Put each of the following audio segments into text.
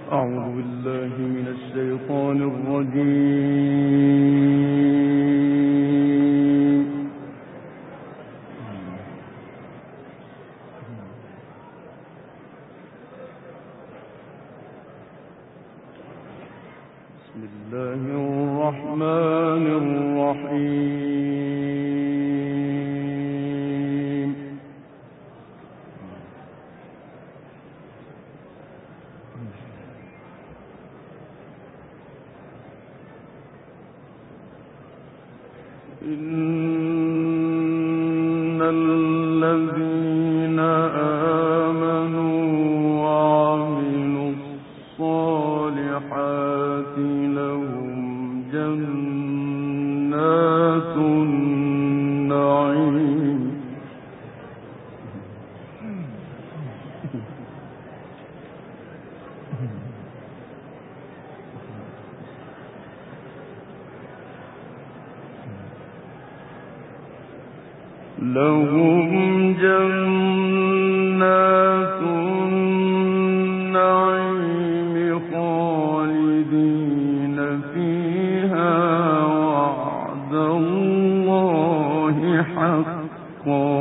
أعوذ بالله من الشيطان الرجيم. بسم الله الرحمن الرحيم. إن الذين آمنوا وعملوا الصالحات لهم جنات النعيم خالدين فيها وعد الله حقا.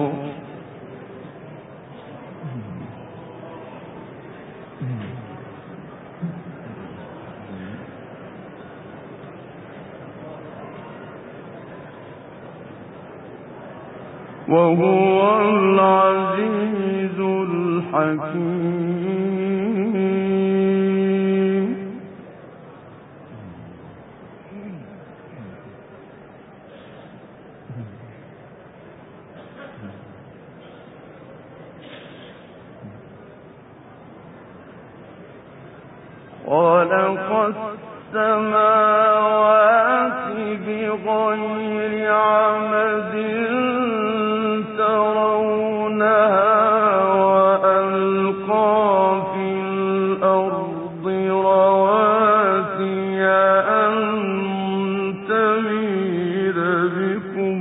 وهو العزيز الحكيم. خلق السماوات بغير عمد ترونها وألقى في الأرض رواسي أن تميد بكم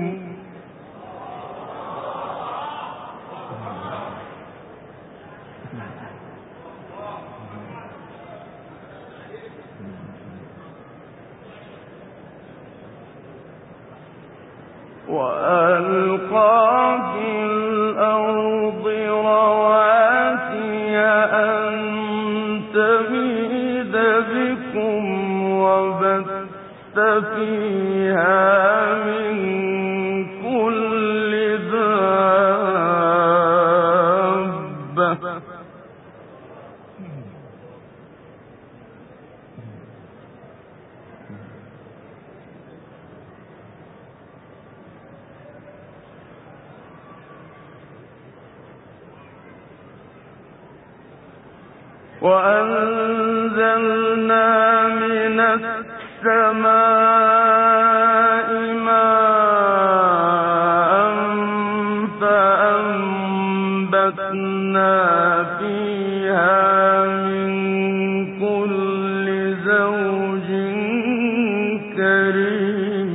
وبث فيها من كل دابة وأنزلنا من السماء ماء فأنبتنا فيها من كل زوج كريم.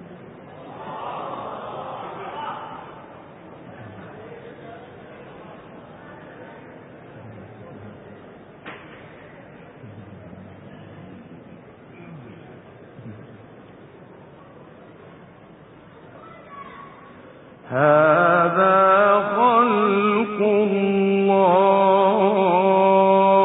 هذا خلق الله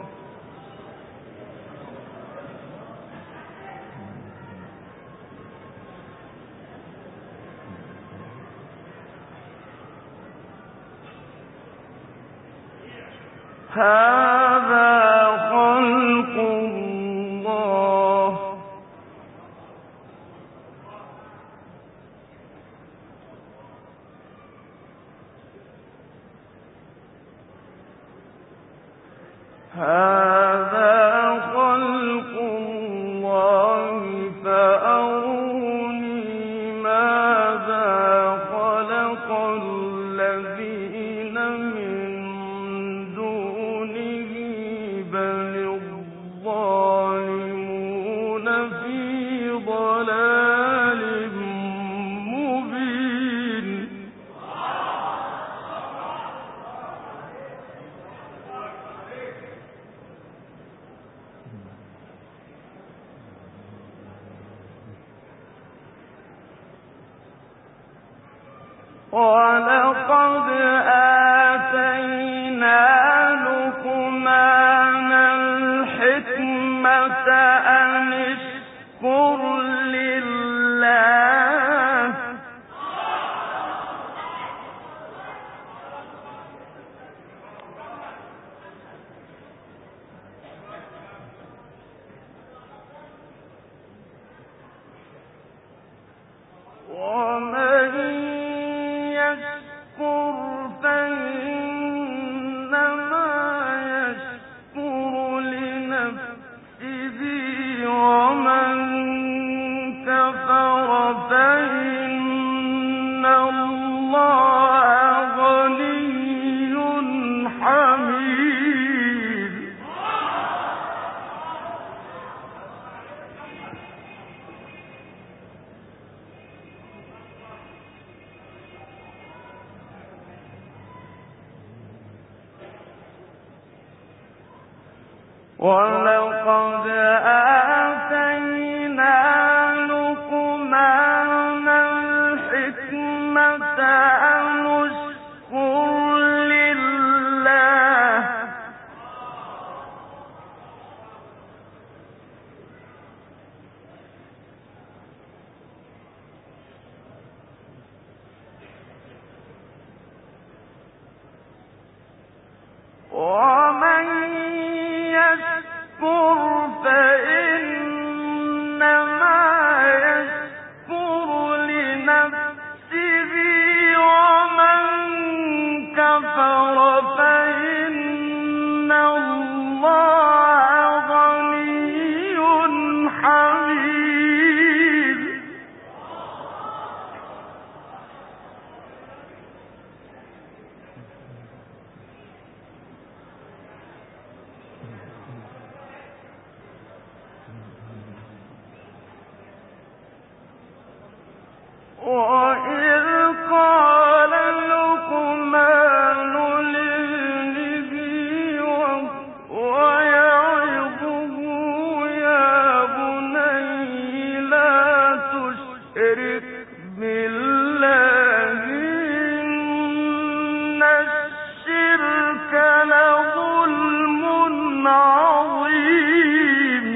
فأروني ماذا خلق الذين من دونه بل الظالمون في ضلال مبين. ولقد آتينا لقمان الحكمة أن اشكر لله ومن يشكر فإنما يشكر لنفسه ومن كفر فإن الله غني حميد ولقد آتينا لقمان الحكمة أن اشكر لله ومن يشكر فإنما يشكر لنفسه ومن كفر فإن الله غني حميد وإذ قال لقمان لابنه وهو يعظه يا بني لا تشرك بالله إن الشرك لظلم عظيم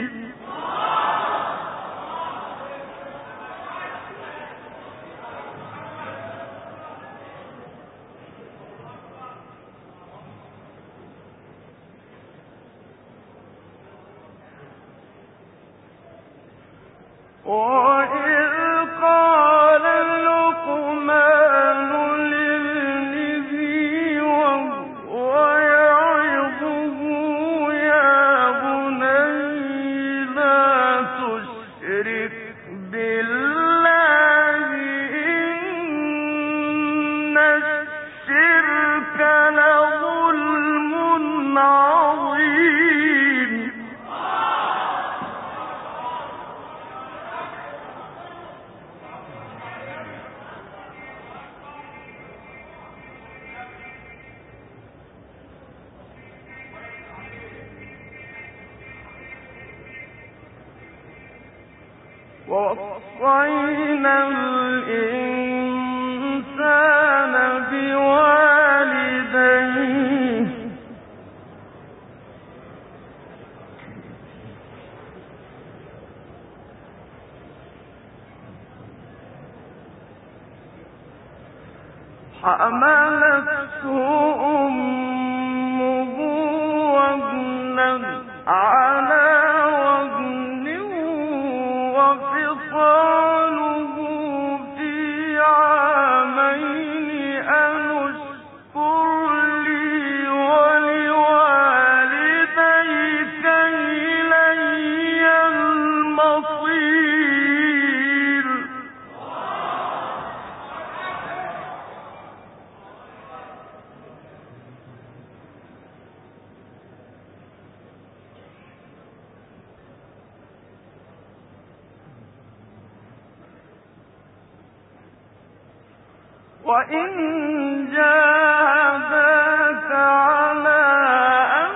وإذ قال لقمان لابنه وهو يعظه يا بني لا تشرك بالله إن الشرك لظلم عظيم ووصينا الإنسان بوالديه حملته أمه وهنا على وهن وفصاله في عامين أن اشكر لي ولوالديك إلي المصير وإن جاهداك على أن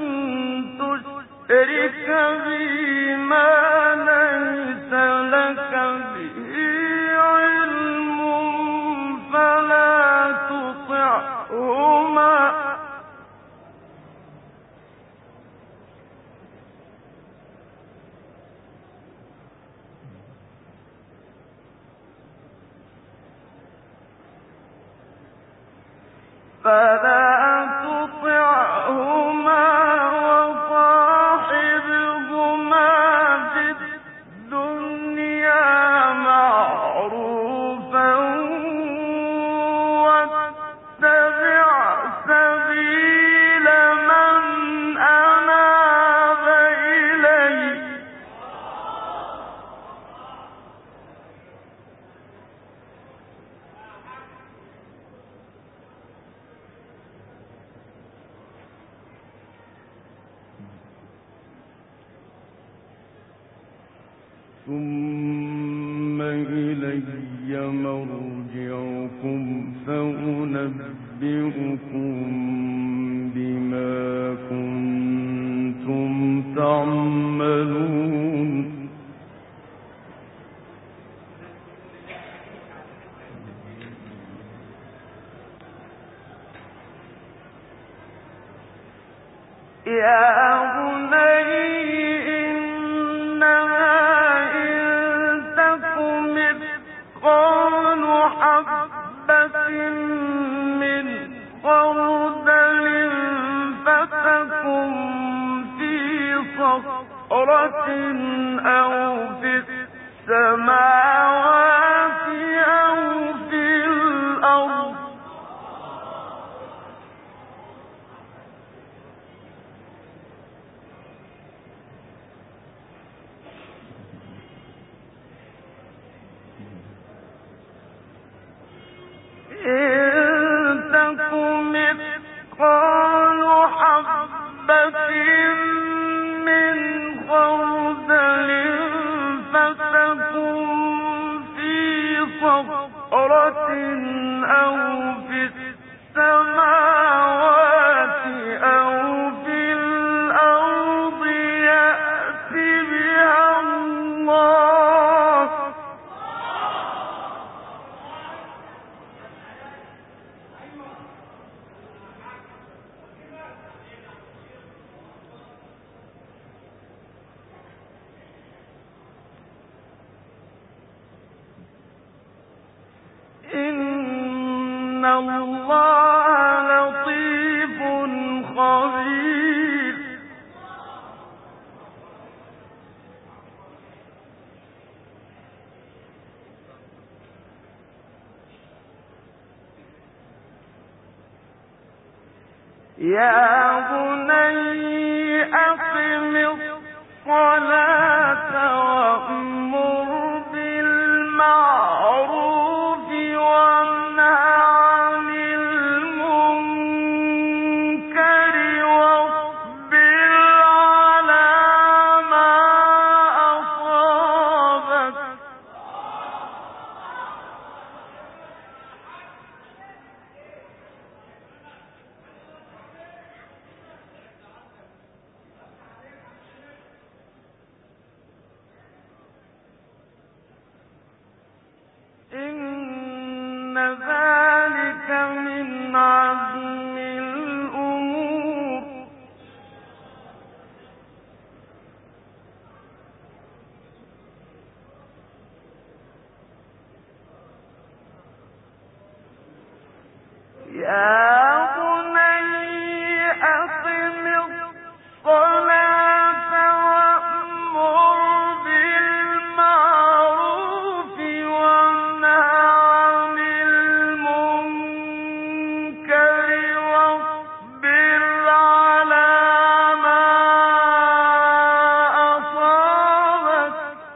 تشرك بي ما ليس لك به علم فلا فلا تطعهما وصاحبهما في الدنيا معروفا واتبع سبيل من أناب إلي ثم إلي مرجعكم فأنبئكم بما كنتم تعملون يا بني إنما إن تك مثقال حبة من خردل فتكن في صخرة أو في السماوات أو في الأرض مثقال حبة من خردل فتكن في صخرة أو في السماوات أو في الأرض يأت بها الله إن الله لطيف خبير يا بني أقم الصلاة وأمر بالمعروف وانه عن المنكر واصبر على ما أصابك إن ذلك من عزم الأمور يا بني أقم الصلاة وأمر بالمعروف وانه عن المنكر واصبر على ما أصابك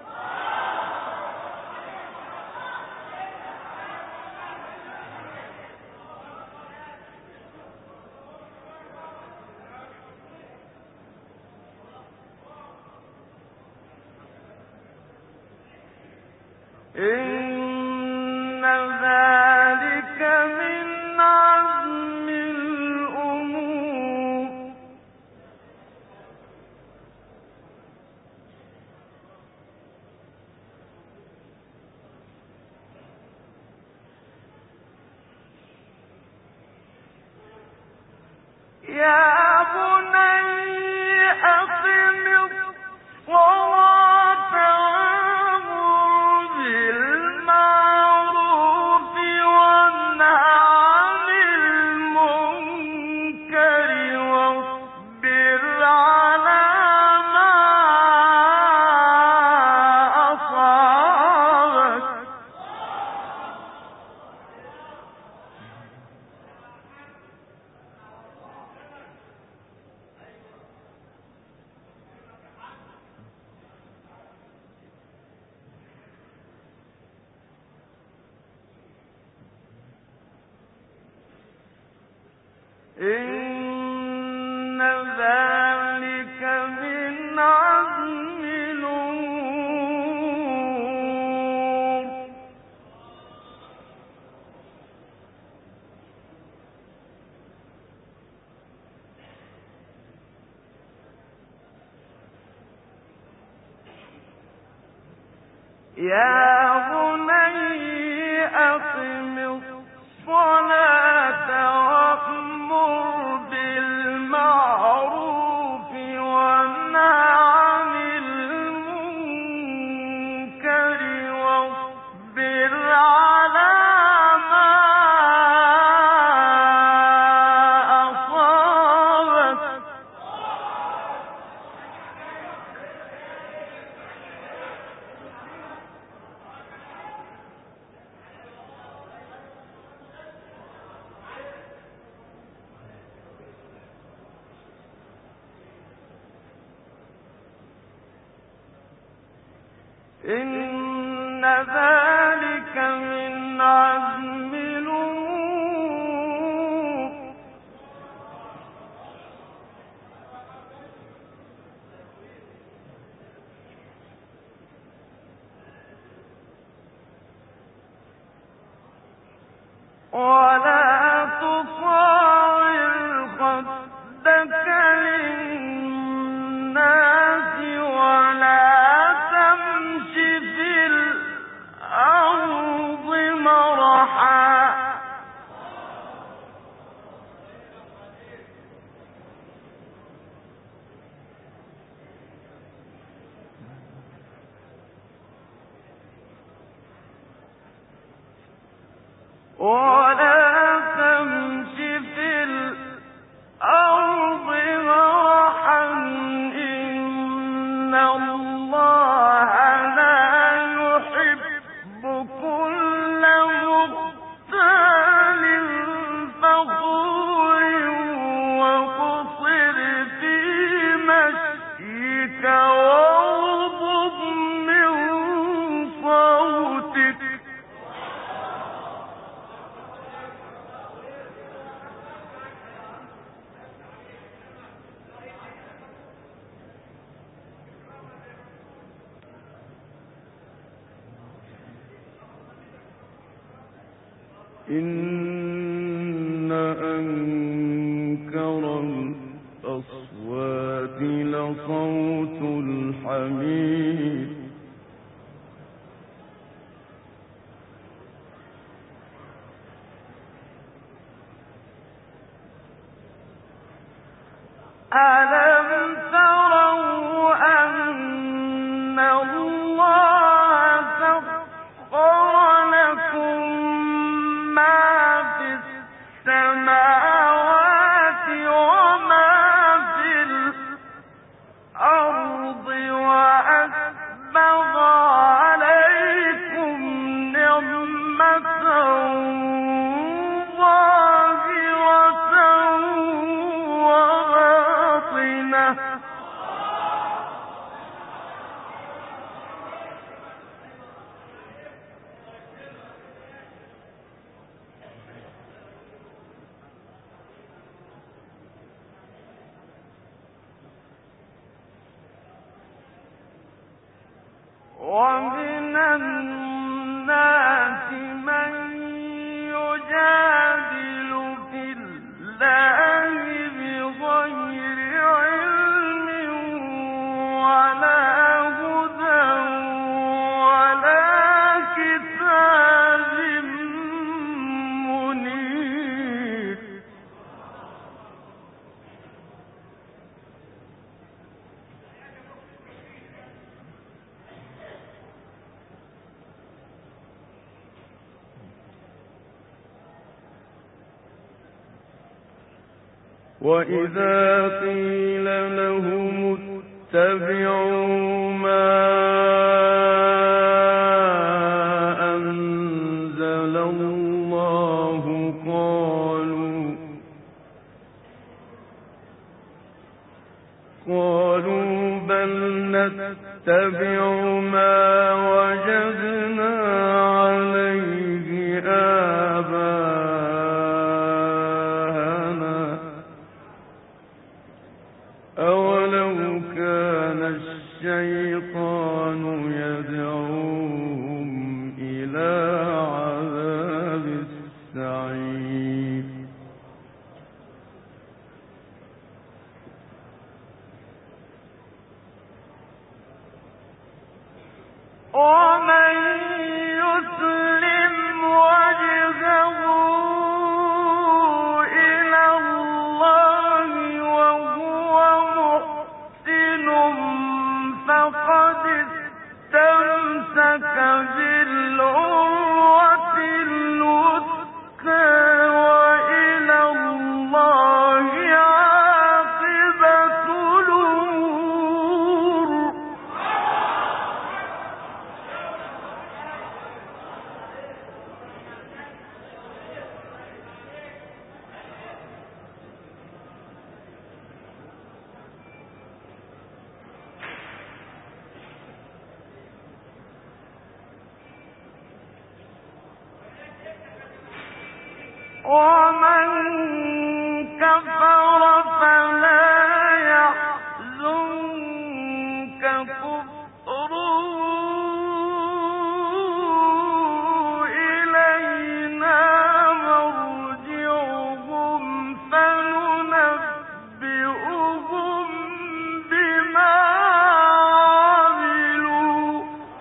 إن ذلك من عزم الأمور يا بني أقم الصلاة وأمر بالمعروف إن ذلك من عزم الأمور. يا بني أقم الصلاة وأمر بالمعروف وانه عن المنكر واصبر على ما أصابك. إن ذلك من عزم الأمور. ولا تصاعر خدك للناس ولا تمش في الأرض مرحا. ولا تمش في الأرض مرحا إن الله لا يحب كل مختال فخور واقصد في مشيك واغضض من صوتك. إن أنكر الأصوات لصوت الحمير. ألم تروا أن الله سخر لكم ما في السماوات وما في الأرض وأسبغ عليكم نعمته ظاهرة وباطنة. ومن الناس من يجادل في الله بغير علم ولا هدى ولا كتاب منير. وإذا قيل لهم اتبعوا ما أنزل الله قالوا بل نتبع ما وجدنا عليه آباءنا ومن يسلم وجهه إلى الله وهو محسن فقد استمسك بالعروة الوثقى وإلى الله عاقبة الأمور. ومن كفر فلا يحزنك كفره إلينا مرجعهم فننبئهم بما عملوا.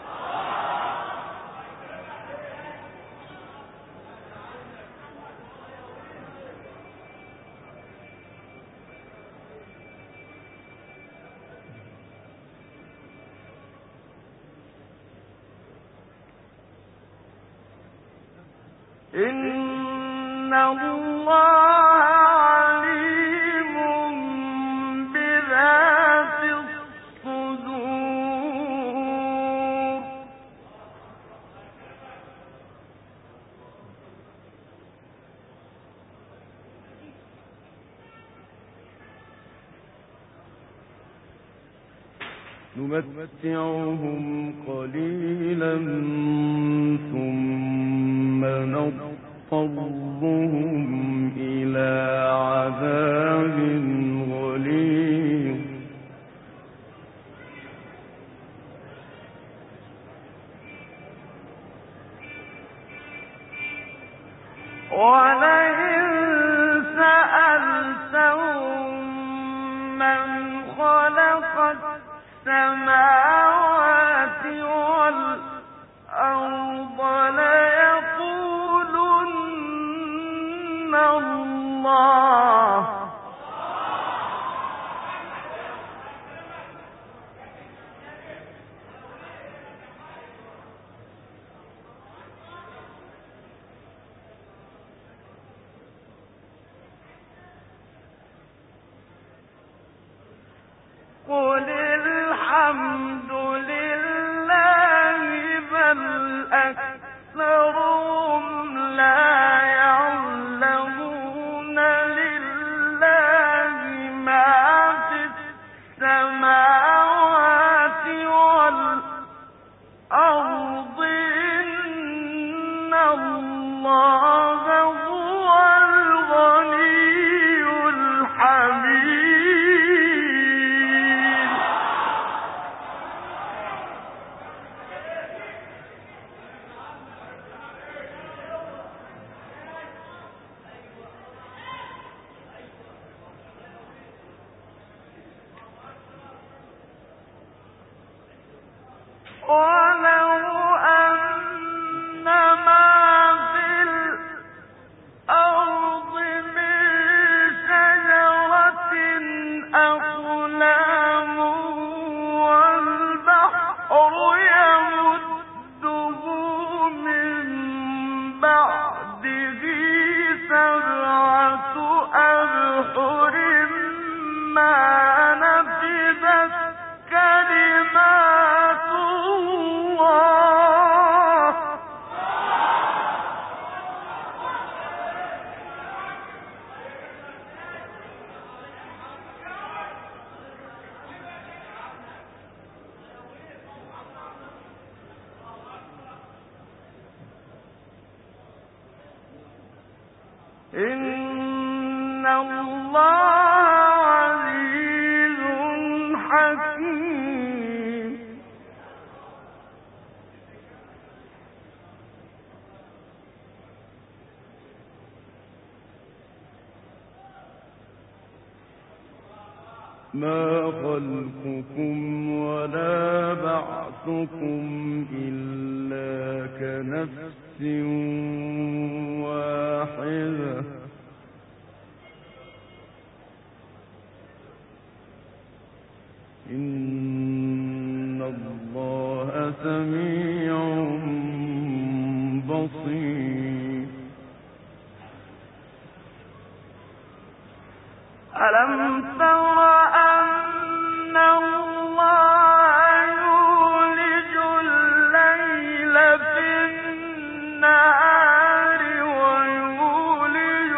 إن الله عليم بذات الصدور. نمتعهم قليلا ثم نضطرهم إلى عذاب غليظ. ولئن سألتهم من خلق السماوات والأرض ليقولن الله. قل الحمد لله بل أكثرهم لا يعلمون. لله ما في السماوات والأرض إن الله هو الغني الحميد. ولو أن ما في الأرض من شجرة أقلام والبحر يمده من بعده سبعة أبحر ما نفدت كلمات الله. إن الله عزيز حكيم. ما خلقكم ولا بعثكم إلا كنفس واحدة إن الله سميع بصير. ألم تر أن الله يولج الليل في النهار ويولج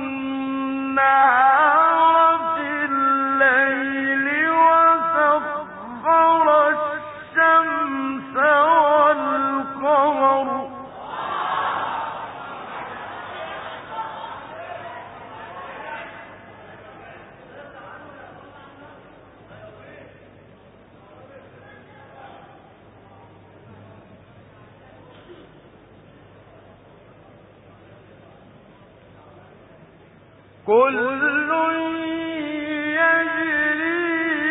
النهار في الليل وسخر الشمس والقمر كل يجري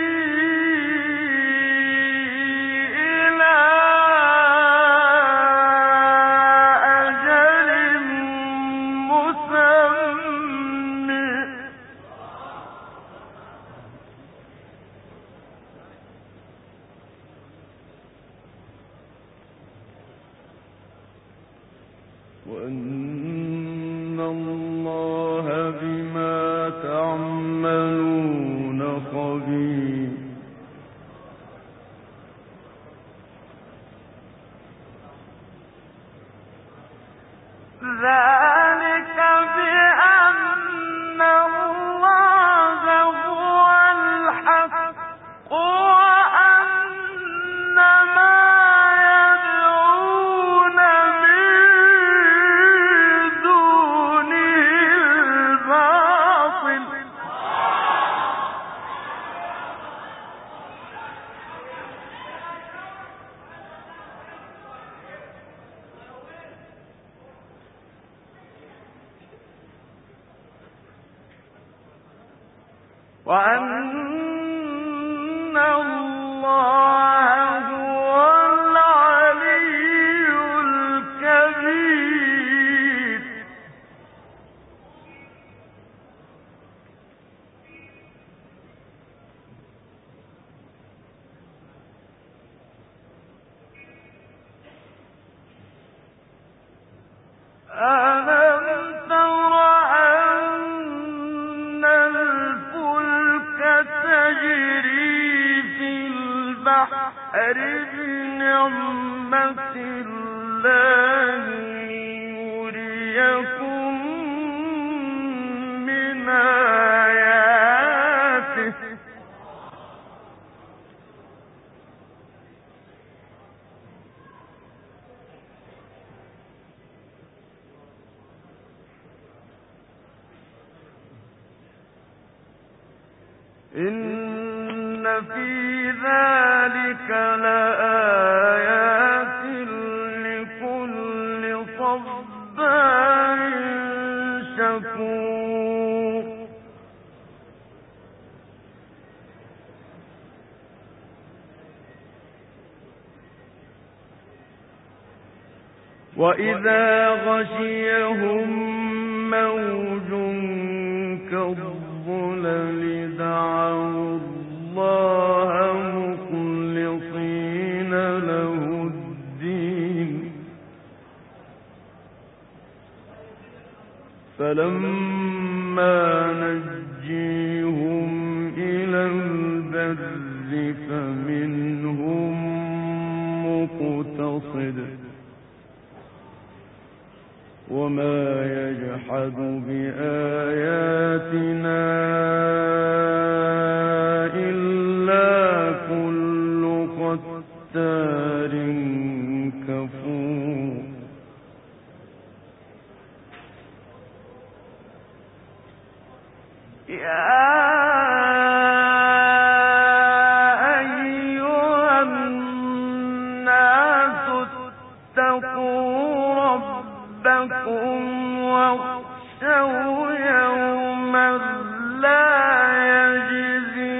إلى أجل مسمى وأن الله بما تعملون خبير. ذلك بأن الله هو الحق وأن ما يدعون من دونه الباطل وأن الله هو العلي الكبير. ألم تر أن الفلك تجري في البحر بنعمة الله ليريكم من آياته إن في ذلك لآيات لكل صبار شكور. وإذا غشيهم موج كالظلل دعوا الله مخلصين له الدين فلما نجيهم إلى البر فمنهم مقتصد وما يجحد بآياتنا إلا كل ختار كفور. يا أيها الناس اتقوا ربكم واخشوا يوما لا يجزي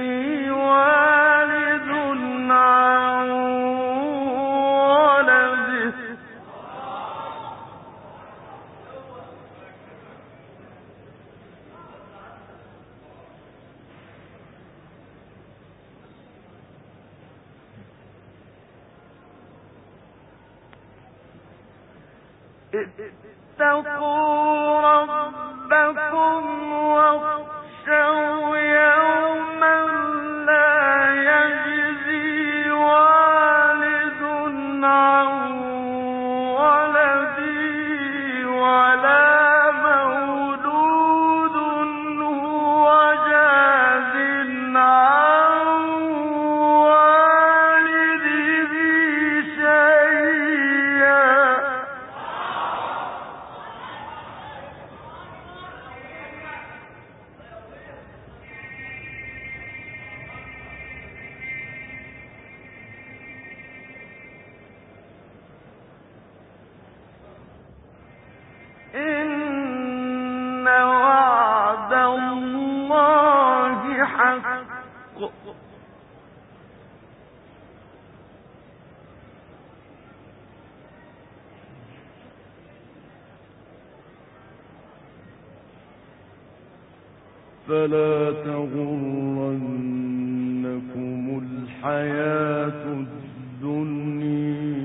اتقوا ربكم واخشوا يوما لا يجزي والد عن ولده ولا مولود هو جاز عن والده شيئا. إن وعد الله حق فلا تغرنكم الحياة الدنيا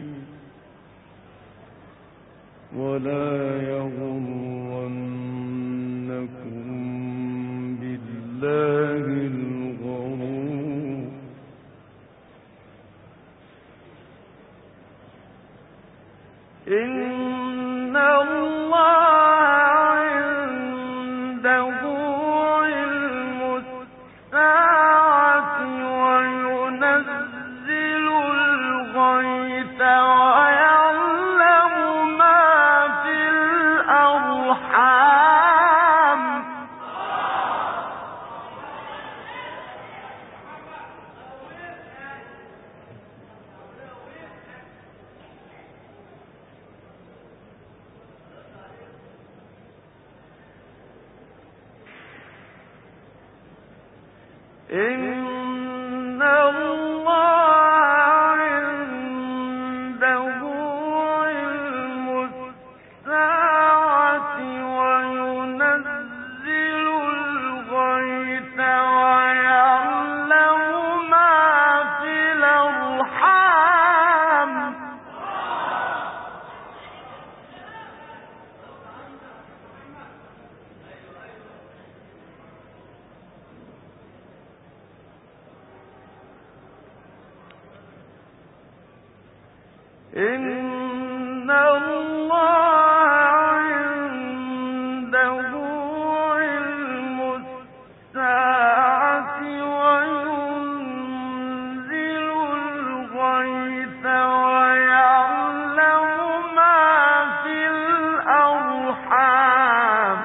ولا يغرنكم بالله الغرور. إن الله عنده علم الساعة وينزل الغيث ويعلم ما في الأرحام. إن الله عنده علم الساعة وينزل الغيث ويعلم ما في الأرحام. إن الله عنده علم الساعة وينزل الغيث ويعلم ما في الأرحام.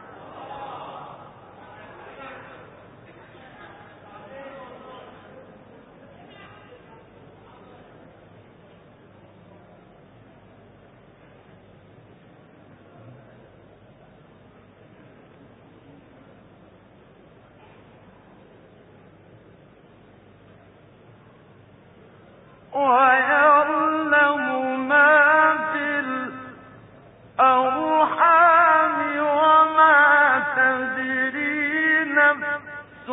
ويعلم ما في الأرحام وما تدري نفس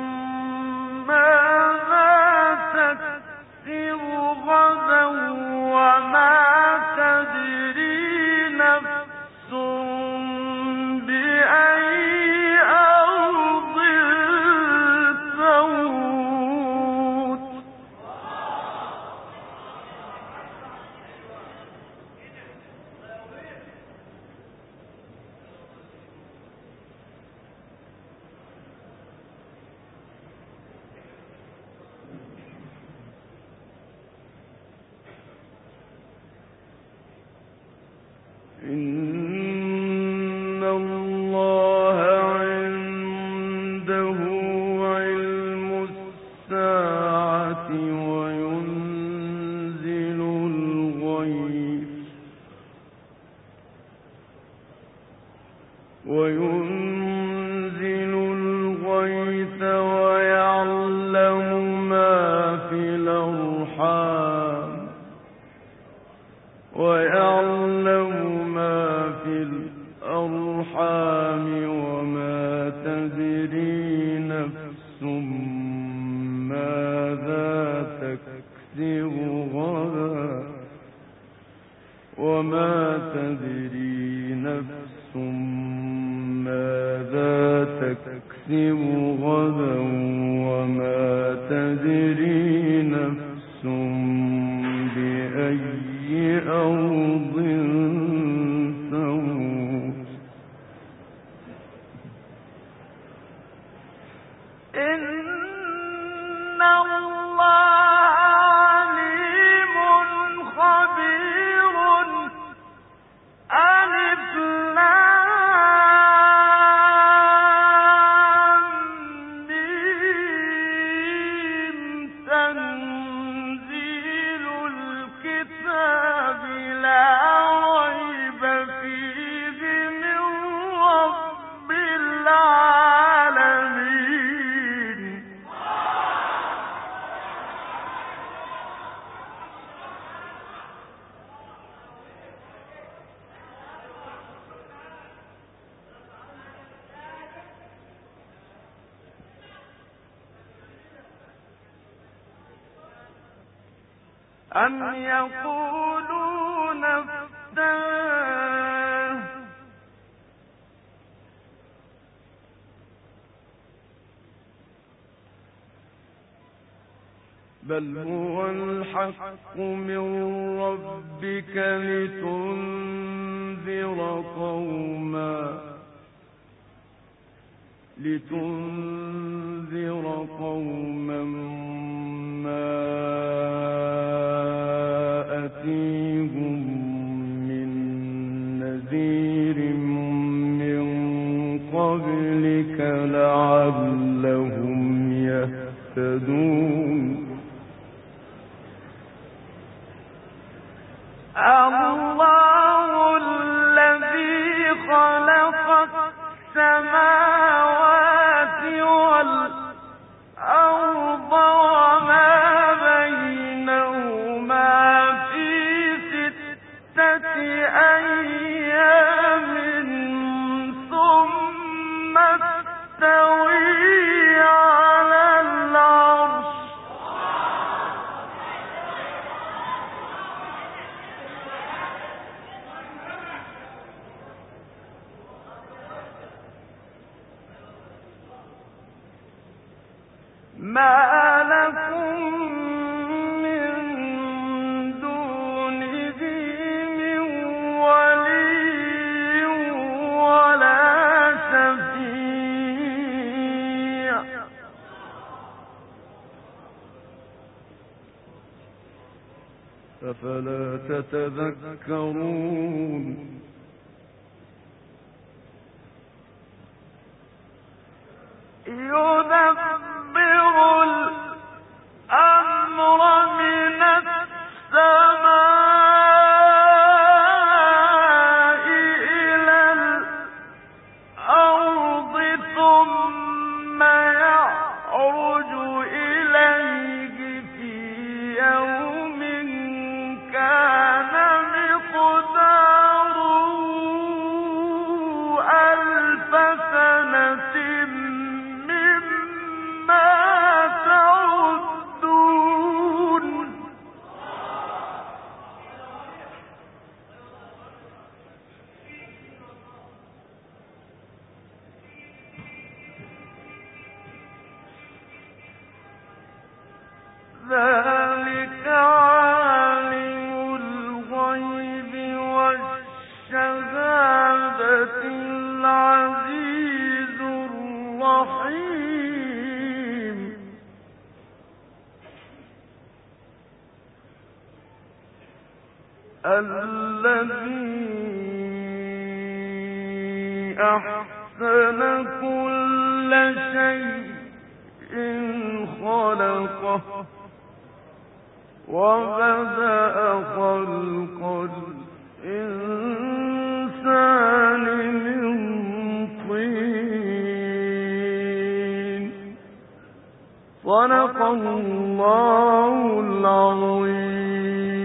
ماذا تكسب غدا وما تدري نفس بأي أرض تموت. أم يقولون افتراه بل هو الحق من ربك لتنذر قوما ما أتيهم من نذير من قبلك لعلهم يهتدون الله الذي خلق السماوات والأرض وما بينهما في 6 أيام ثم استوى على العرش ما لكم من دونه من ولي ولا شفيع أفلا تتذكرون يدبر الأمر من السماء إلى الأرض ثم يعرج إليه في يوم كان مقداره 1000 سنة مما تعدون ذلك عالم الغيب والشهادة العزيز الرحيم الذي أحسن كل شيء خلقه وبدأ خلق الإنسان من طين صدق الله العظيم